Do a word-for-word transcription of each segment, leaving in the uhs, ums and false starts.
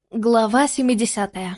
Глава семидесятая.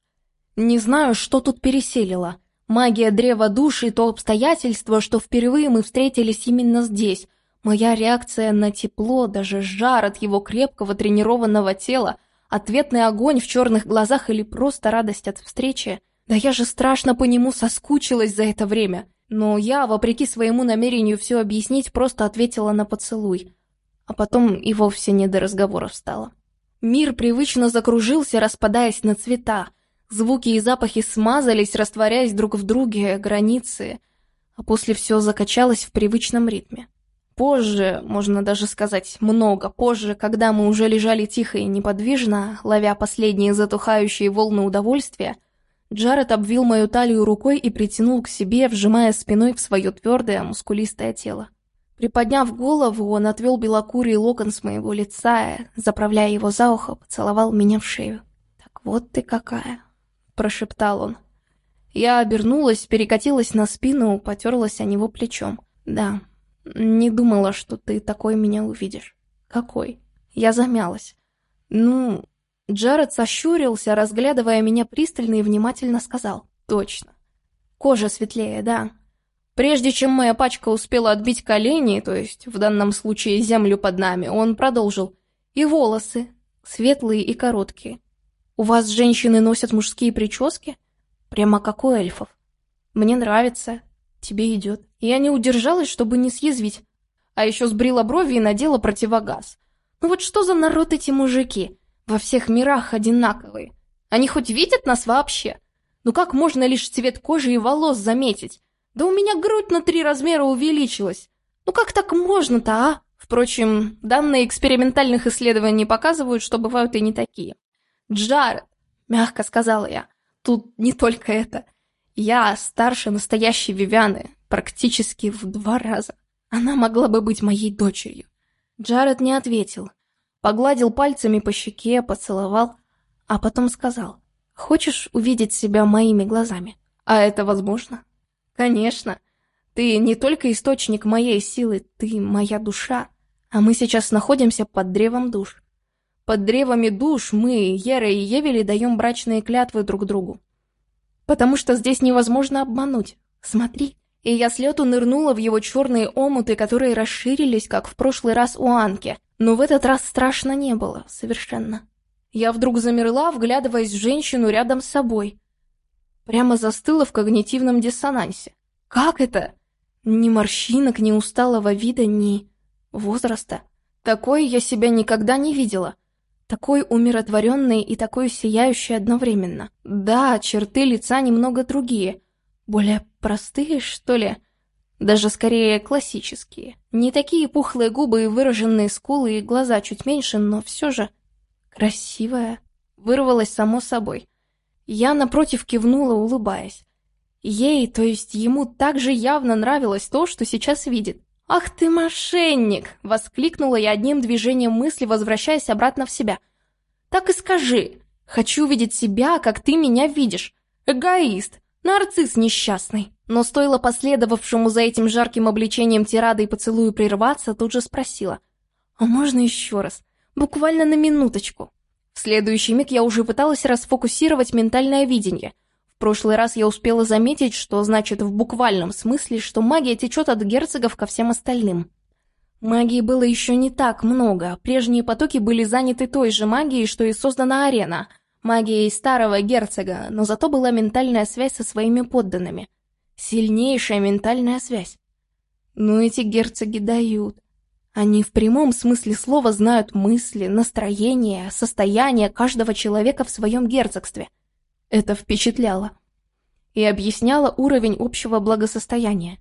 Не знаю, что тут переселило. Магия древа душ и то обстоятельство, что впервые мы встретились именно здесь. Моя реакция на тепло, даже жар от его крепкого тренированного тела, ответный огонь в черных глазах или просто радость от встречи. Да я же страшно по нему соскучилась за это время. Но я, вопреки своему намерению все объяснить, просто ответила на поцелуй. А потом и вовсе не до разговоров стало. Мир привычно закружился, распадаясь на цвета. Звуки и запахи смазались, растворяясь друг в друге, границы. А после все закачалось в привычном ритме. Позже, можно даже сказать, много позже, когда мы уже лежали тихо и неподвижно, ловя последние затухающие волны удовольствия, Джаред обвил мою талию рукой и притянул к себе, вжимая спиной в свое твердое, мускулистое тело. Приподняв голову, он отвел белокурый локон с моего лица, заправляя его за ухо, поцеловал меня в шею. «Так вот ты какая!» – прошептал он. Я обернулась, перекатилась на спину, потерлась о него плечом. «Да, не думала, что ты такой меня увидишь». «Какой?» Я замялась. «Ну...» Джаред сощурился, разглядывая меня пристально и внимательно сказал. «Точно. Кожа светлее, да». Прежде чем моя пачка успела отбить колени, то есть в данном случае землю под нами, он продолжил. И волосы, светлые и короткие. У вас женщины носят мужские прически? Прямо как у эльфов. Мне нравится, тебе идет. Я не удержалась, чтобы не съязвить. А еще сбрила брови и надела противогаз. Ну вот что за народ эти мужики? Во всех мирах одинаковые. Они хоть видят нас вообще? Ну как можно лишь цвет кожи и волос заметить? Да у меня грудь на три размера увеличилась. Ну как так можно-то, а? Впрочем, данные экспериментальных исследований показывают, что бывают и не такие. «Джаред», — мягко сказала я, — «тут не только это. Я старше настоящей Вивианы, практически в два раза. Она могла бы быть моей дочерью». Джаред не ответил. Погладил пальцами по щеке, поцеловал, а потом сказал: «Хочешь увидеть себя моими глазами? А это возможно?» «Конечно. Ты не только источник моей силы, ты моя душа. А мы сейчас находимся под древом душ. Под древами душ мы, Ера и Евели, даем брачные клятвы друг другу. Потому что здесь невозможно обмануть. Смотри». И я с лету нырнула в его черные омуты, которые расширились, как в прошлый раз у Анки. Но в этот раз страшно не было, совершенно. Я вдруг замерла, вглядываясь в женщину рядом с собой. Прямо застыла в когнитивном диссонансе. Как это? Ни морщинок, ни усталого вида, ни возраста. Такой я себя никогда не видела. Такой умиротворенный и такой сияющий одновременно. Да, черты лица немного другие. Более простые, что ли? Даже скорее классические. Не такие пухлые губы и выраженные скулы и глаза чуть меньше, но все же красивая. Вырвалась само собой. Я, напротив, кивнула, улыбаясь. Ей, то есть ему, так же явно нравилось то, что сейчас видит. «Ах ты мошенник!» — воскликнула я одним движением мысли, возвращаясь обратно в себя. «Так и скажи. Хочу видеть себя, как ты меня видишь. Эгоист, нарцисс несчастный». Но стоило последовавшему за этим жарким обличением тирады и поцелую прерваться, тут же спросила: «А можно еще раз? Буквально на минуточку». В следующий миг я уже пыталась расфокусировать ментальное видение. В прошлый раз я успела заметить, что значит в буквальном смысле, что магия течет от герцогов ко всем остальным. Магии было еще не так много, прежние потоки были заняты той же магией, что и создана арена, магией старого герцога, но зато была ментальная связь со своими подданными. Сильнейшая ментальная связь. Но эти герцоги дают. Они в прямом смысле слова знают мысли, настроение, состояние каждого человека в своем герцогстве. Это впечатляло. И объясняло уровень общего благосостояния.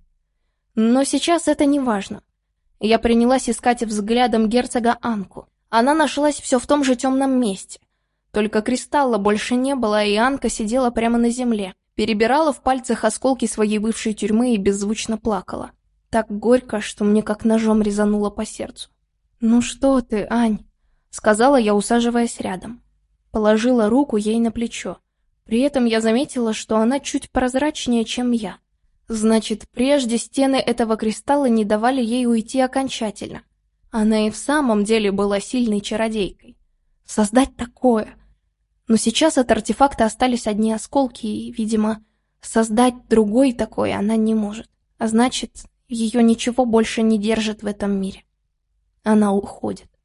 Но сейчас это не важно. Я принялась искать взглядом герцога Анку. Она нашлась все в том же темном месте. Только кристалла больше не было, и Анка сидела прямо на земле, перебирала в пальцах осколки своей бывшей тюрьмы и беззвучно плакала. Так горько, что мне как ножом резануло по сердцу. «Ну что ты, Ань?» — сказала я, усаживаясь рядом. Положила руку ей на плечо. При этом я заметила, что она чуть прозрачнее, чем я. Значит, прежде стены этого кристалла не давали ей уйти окончательно. Она и в самом деле была сильной чародейкой. Создать такое! Но сейчас от артефакта остались одни осколки, и, видимо, создать другой такой она не может. А значит, ее ничего больше не держит в этом мире. Она уходит.